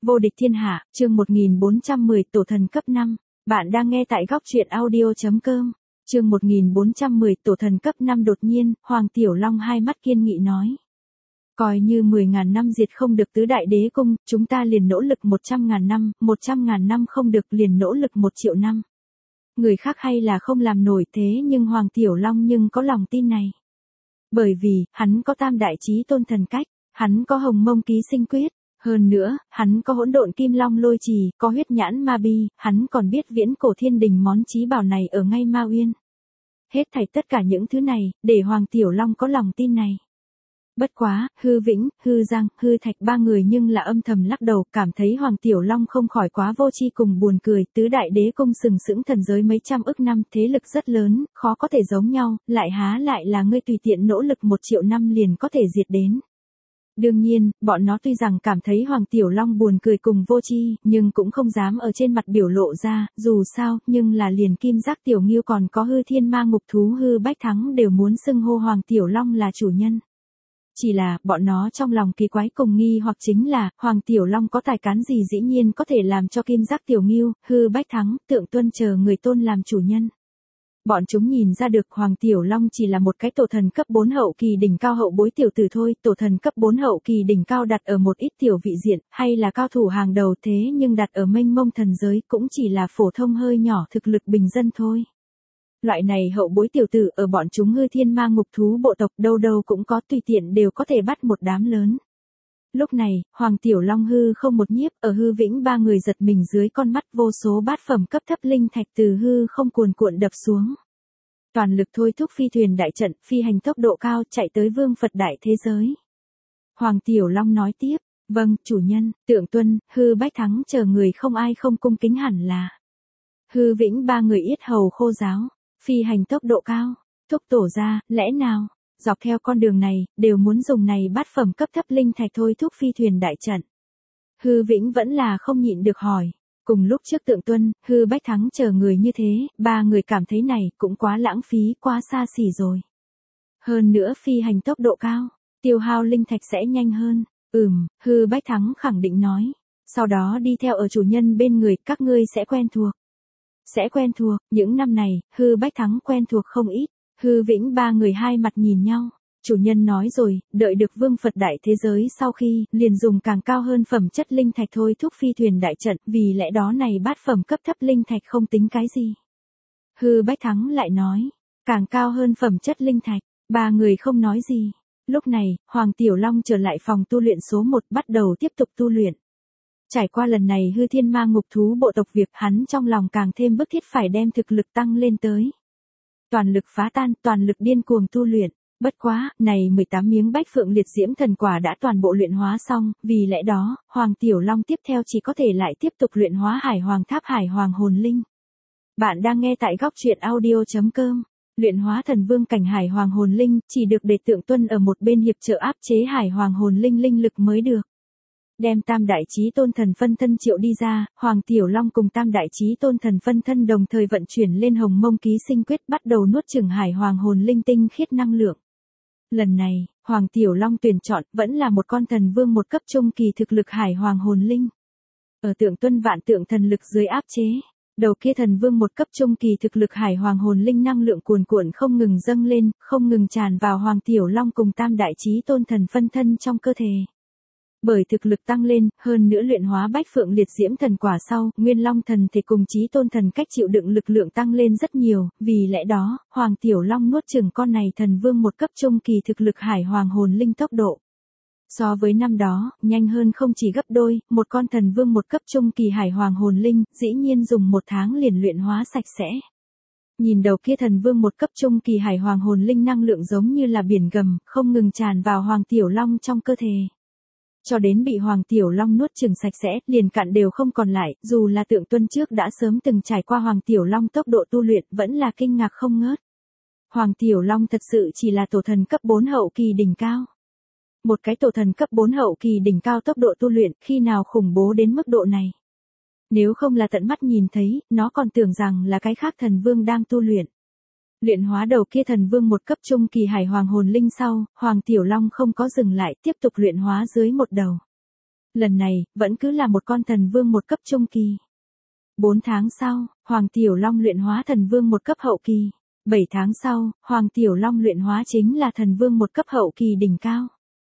Vô địch thiên hạ, chương 1410 tổ thần cấp 5. Bạn đang nghe tại góc truyện audio.com. Chương 1410 tổ thần cấp 5. Đột nhiên, Hoàng Tiểu Long hai mắt kiên nghị nói. Coi như 10.000 năm diệt không được tứ đại đế cung, chúng ta liền nỗ lực 100.000 năm, 100.000 năm không được liền nỗ lực 1 triệu năm. Người khác hay là không làm nổi thế nhưng Hoàng Tiểu Long nhưng có lòng tin này. Bởi vì, hắn có tam đại chí tôn thần cách, hắn có hồng mông ký sinh quyết. Hơn nữa, hắn có hỗn độn kim long lôi trì, có huyết nhãn ma bi, hắn còn biết viễn cổ thiên đình món chí bảo này ở ngay Ma Uyên. Hết thảy tất cả những thứ này, để Hoàng Tiểu Long có lòng tin này. Bất quá, Hư Vĩnh, Hư Giang, Hư Thạch ba người nhưng là âm thầm lắc đầu, cảm thấy Hoàng Tiểu Long không khỏi quá vô tri cùng buồn cười, tứ đại đế cung sừng sững thần giới mấy trăm ức năm, thế lực rất lớn, khó có thể giống nhau, lại há lại là ngươi tùy tiện nỗ lực 1 triệu năm liền có thể diệt đến. Đương nhiên, bọn nó tuy rằng cảm thấy Hoàng Tiểu Long buồn cười cùng vô tri, nhưng cũng không dám ở trên mặt biểu lộ ra, dù sao, nhưng là liền Kim Giác Tiểu Ngưu còn có Hư Thiên Ma Ngục Thú Hư Bách Thắng đều muốn xưng hô Hoàng Tiểu Long là chủ nhân. Chỉ là, bọn nó trong lòng kỳ quái cùng nghi hoặc chính là, Hoàng Tiểu Long có tài cán gì dĩ nhiên có thể làm cho Kim Giác Tiểu Ngưu, Hư Bách Thắng, Tượng Tuân chờ người tôn làm chủ nhân. Bọn chúng nhìn ra được Hoàng Tiểu Long chỉ là một cái tổ thần cấp 4 hậu kỳ đỉnh cao hậu bối tiểu tử thôi, tổ thần cấp 4 hậu kỳ đỉnh cao đặt ở một ít tiểu vị diện, hay là cao thủ hàng đầu thế nhưng đặt ở mênh mông thần giới cũng chỉ là phổ thông hơi nhỏ thực lực bình dân thôi. Loại này hậu bối tiểu tử ở bọn chúng Hư Thiên Ma Ngục Thú bộ tộc đâu đâu cũng có, tùy tiện đều có thể bắt một đám lớn. Lúc này, Hoàng Tiểu Long hư không một nhiếp, ở Hư Vĩnh ba người giật mình dưới con mắt vô số bát phẩm cấp thấp linh thạch từ hư không cuồn cuộn đập xuống. Toàn lực thôi thúc phi thuyền đại trận, phi hành tốc độ cao chạy tới Vương Phật đại thế giới. Hoàng Tiểu Long nói tiếp, vâng, chủ nhân, Tượng Tuân, Hư Bách Thắng chờ người không ai không cung kính hẳn là. Hư Vĩnh ba người yết hầu khô giáo, phi hành tốc độ cao, thúc tổ ra, lẽ nào? Dọc theo con đường này, đều muốn dùng này bát phẩm cấp thấp linh thạch thôi thúc phi thuyền đại trận. Hư Vĩnh vẫn là không nhịn được hỏi. Cùng lúc trước Tượng Tuân, Hư Bách Thắng chờ người như thế, ba người cảm thấy này cũng quá lãng phí, quá xa xỉ rồi. Hơn nữa phi hành tốc độ cao, tiêu hao linh thạch sẽ nhanh hơn. Hư Bách Thắng khẳng định nói. Sau đó đi theo ở chủ nhân bên người, các ngươi sẽ quen thuộc. Sẽ quen thuộc, những năm này, Hư Bách Thắng quen thuộc không ít. Hư Vĩnh ba người hai mặt nhìn nhau, chủ nhân nói rồi, đợi được Vương Phật đại thế giới sau khi, liền dùng càng cao hơn phẩm chất linh thạch thôi thúc phi thuyền đại trận, vì lẽ đó này bát phẩm cấp thấp linh thạch không tính cái gì. Hư Bách Thắng lại nói, càng cao hơn phẩm chất linh thạch, ba người không nói gì. Lúc này, Hoàng Tiểu Long trở lại phòng tu luyện số 1 bắt đầu tiếp tục tu luyện. Trải qua lần này Hư Thiên Ma Ngục Thú bộ tộc việc hắn trong lòng càng thêm bức thiết phải đem thực lực tăng lên tới. Toàn lực phá tan, toàn lực điên cuồng tu luyện. Bất quá, này 18 miếng bách phượng liệt diễm thần quả đã toàn bộ luyện hóa xong, vì lẽ đó, Hoàng Tiểu Long tiếp theo chỉ có thể lại tiếp tục luyện hóa Hải Hoàng Tháp Hải Hoàng Hồn Linh. Bạn đang nghe tại góc truyện audio.com. Luyện hóa thần vương cảnh Hải Hoàng Hồn Linh, chỉ được để Tượng Tuân ở một bên hiệp trợ áp chế Hải Hoàng Hồn Linh linh lực mới được. Đem tam đại chí tôn thần phân thân triệu đi ra, Hoàng Tiểu Long cùng tam đại chí tôn thần phân thân đồng thời vận chuyển lên hồng mông ký sinh quyết bắt đầu nuốt chửng Hải Hoàng Hồn Linh tinh khiết năng lượng. Lần này, Hoàng Tiểu Long tuyển chọn vẫn là một con thần vương một cấp trung kỳ thực lực Hải Hoàng Hồn Linh. Ở Tượng Tuân vạn tượng thần lực dưới áp chế, đầu kia thần vương một cấp trung kỳ thực lực Hải Hoàng Hồn Linh năng lượng cuồn cuộn không ngừng dâng lên, không ngừng tràn vào Hoàng Tiểu Long cùng tam đại chí tôn thần phân thân trong cơ thể. Bởi thực lực tăng lên, hơn nữa luyện hóa bách phượng liệt diễm thần quả sau, Nguyên Long thần thể cùng chí tôn thần cách chịu đựng lực lượng tăng lên rất nhiều, vì lẽ đó, Hoàng Tiểu Long nuốt chửng con này thần vương một cấp trung kỳ thực lực Hải Hoàng Hồn Linh tốc độ. So với năm đó, nhanh hơn không chỉ gấp đôi, một con thần vương một cấp trung kỳ Hải Hoàng Hồn Linh, dĩ nhiên dùng 1 tháng liền luyện hóa sạch sẽ. Nhìn đầu kia thần vương một cấp trung kỳ Hải Hoàng Hồn Linh năng lượng giống như là biển gầm, không ngừng tràn vào Hoàng Tiểu Long trong cơ thể. Cho đến bị Hoàng Tiểu Long nuốt chửng sạch sẽ, liền cặn đều không còn lại, dù là Tượng Tuân trước đã sớm từng trải qua Hoàng Tiểu Long tốc độ tu luyện vẫn là kinh ngạc không ngớt. Hoàng Tiểu Long thật sự chỉ là tổ thần cấp 4 hậu kỳ đỉnh cao. Một cái tổ thần cấp 4 hậu kỳ đỉnh cao tốc độ tu luyện khi nào khủng bố đến mức độ này. Nếu không là tận mắt nhìn thấy, nó còn tưởng rằng là cái khác thần vương đang tu luyện. Luyện hóa đầu kia thần vương một cấp trung kỳ Hải Hoàng Hồn Linh sau, Hoàng Tiểu Long không có dừng lại, tiếp tục luyện hóa dưới một đầu. Lần này, vẫn cứ là một con thần vương một cấp trung kỳ. 4 tháng sau, Hoàng Tiểu Long luyện hóa thần vương một cấp hậu kỳ. 7 tháng sau, Hoàng Tiểu Long luyện hóa chính là thần vương một cấp hậu kỳ đỉnh cao.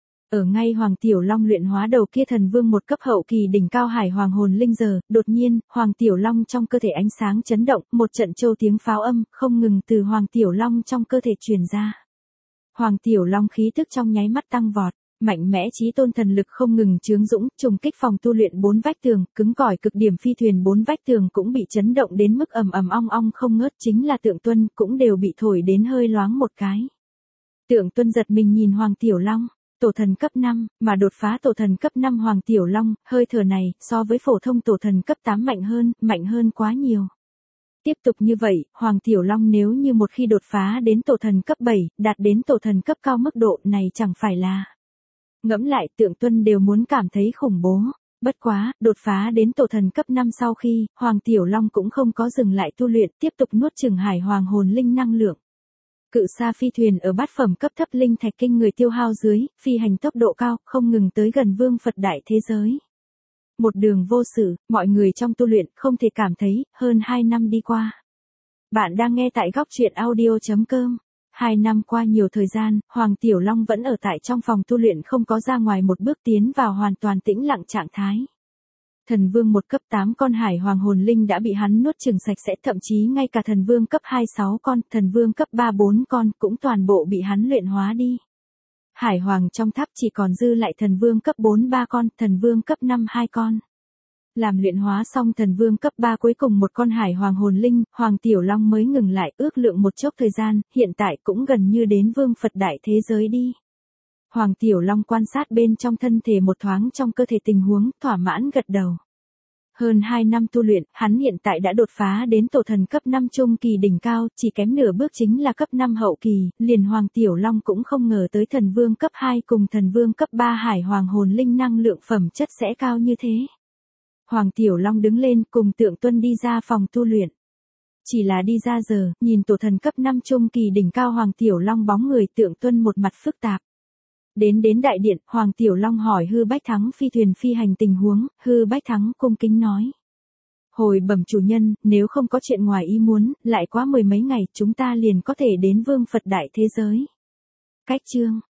Ở ngay Hoàng Tiểu Long luyện hóa đầu kia thần vương một cấp hậu kỳ đỉnh cao hải hoàng hồn linh giờ, đột nhiên, Hoàng Tiểu Long trong cơ thể ánh sáng chấn động, một trận châu tiếng pháo âm, không ngừng từ Hoàng Tiểu Long trong cơ thể truyền ra. Hoàng Tiểu Long khí tức trong nháy mắt tăng vọt, mạnh mẽ chí tôn thần lực không ngừng chướng dũng, trùng kích phòng tu luyện 4 vách tường, cứng cỏi cực điểm phi thuyền 4 vách tường cũng bị chấn động đến mức ầm ầm ong ong không ngớt, chính là Tượng Tuân cũng đều bị thổi đến hơi loáng một cái. Tượng Tuân giật mình nhìn Hoàng Tiểu Long. Tổ thần cấp 5, mà đột phá tổ thần cấp 5 Hoàng Tiểu Long, hơi thở này, so với phổ thông tổ thần cấp 8 mạnh hơn quá nhiều. Tiếp tục như vậy, Hoàng Tiểu Long nếu như một khi đột phá đến tổ thần cấp 7, đạt đến tổ thần cấp cao mức độ này chẳng phải là. Ngẫm lại Tượng Tuân đều muốn cảm thấy khủng bố. Bất quá, đột phá đến tổ thần cấp 5 sau khi, Hoàng Tiểu Long cũng không có dừng lại tu luyện, tiếp tục nuốt chửng hải hoàng hồn linh năng lượng. Cự sa phi thuyền ở bát phẩm cấp thấp linh thạch kinh người tiêu hao dưới, phi hành tốc độ cao, không ngừng tới gần Vương Phật đại thế giới. Một đường vô sự, mọi người trong tu luyện không thể cảm thấy, hơn 2 năm đi qua. Bạn đang nghe tại góc truyện audio.com. 2 năm qua nhiều thời gian, Hoàng Tiểu Long vẫn ở tại trong phòng tu luyện không có ra ngoài một bước tiến vào hoàn toàn tĩnh lặng trạng thái. Thần vương một cấp 8 con hải hoàng hồn linh đã bị hắn nuốt chửng sạch sẽ, thậm chí ngay cả thần vương cấp 26 con, thần vương cấp 34 con cũng toàn bộ bị hắn luyện hóa đi. Hải hoàng trong tháp chỉ còn dư lại thần vương cấp 43 con, thần vương cấp 52 con. Làm luyện hóa xong thần vương cấp 3 cuối cùng một con hải hoàng hồn linh, Hoàng Tiểu Long mới ngừng lại, ước lượng một chốc thời gian, hiện tại cũng gần như đến Vương Phật đại thế giới đi. Hoàng Tiểu Long quan sát bên trong thân thể một thoáng trong cơ thể tình huống, thỏa mãn gật đầu. Hơn 2 năm tu luyện, hắn hiện tại đã đột phá đến tổ thần cấp 5 trung kỳ đỉnh cao, chỉ kém nửa bước chính là cấp 5 hậu kỳ, liền Hoàng Tiểu Long cũng không ngờ tới thần vương cấp 2 cùng thần vương cấp 3 hải hoàng hồn linh năng lượng phẩm chất sẽ cao như thế. Hoàng Tiểu Long đứng lên cùng Tượng Tuân đi ra phòng tu luyện. Chỉ là đi ra giờ, nhìn tổ thần cấp 5 trung kỳ đỉnh cao Hoàng Tiểu Long bóng người, Tượng Tuân một mặt phức tạp. Đến đại điện, Hoàng Tiểu Long hỏi Hư Bách Thắng phi thuyền phi hành tình huống, Hư Bách Thắng cung kính nói. Hồi bẩm chủ nhân, nếu không có chuyện ngoài ý muốn, lại quá 10 mấy ngày chúng ta liền có thể đến Vương Phật đại thế giới. Cách chương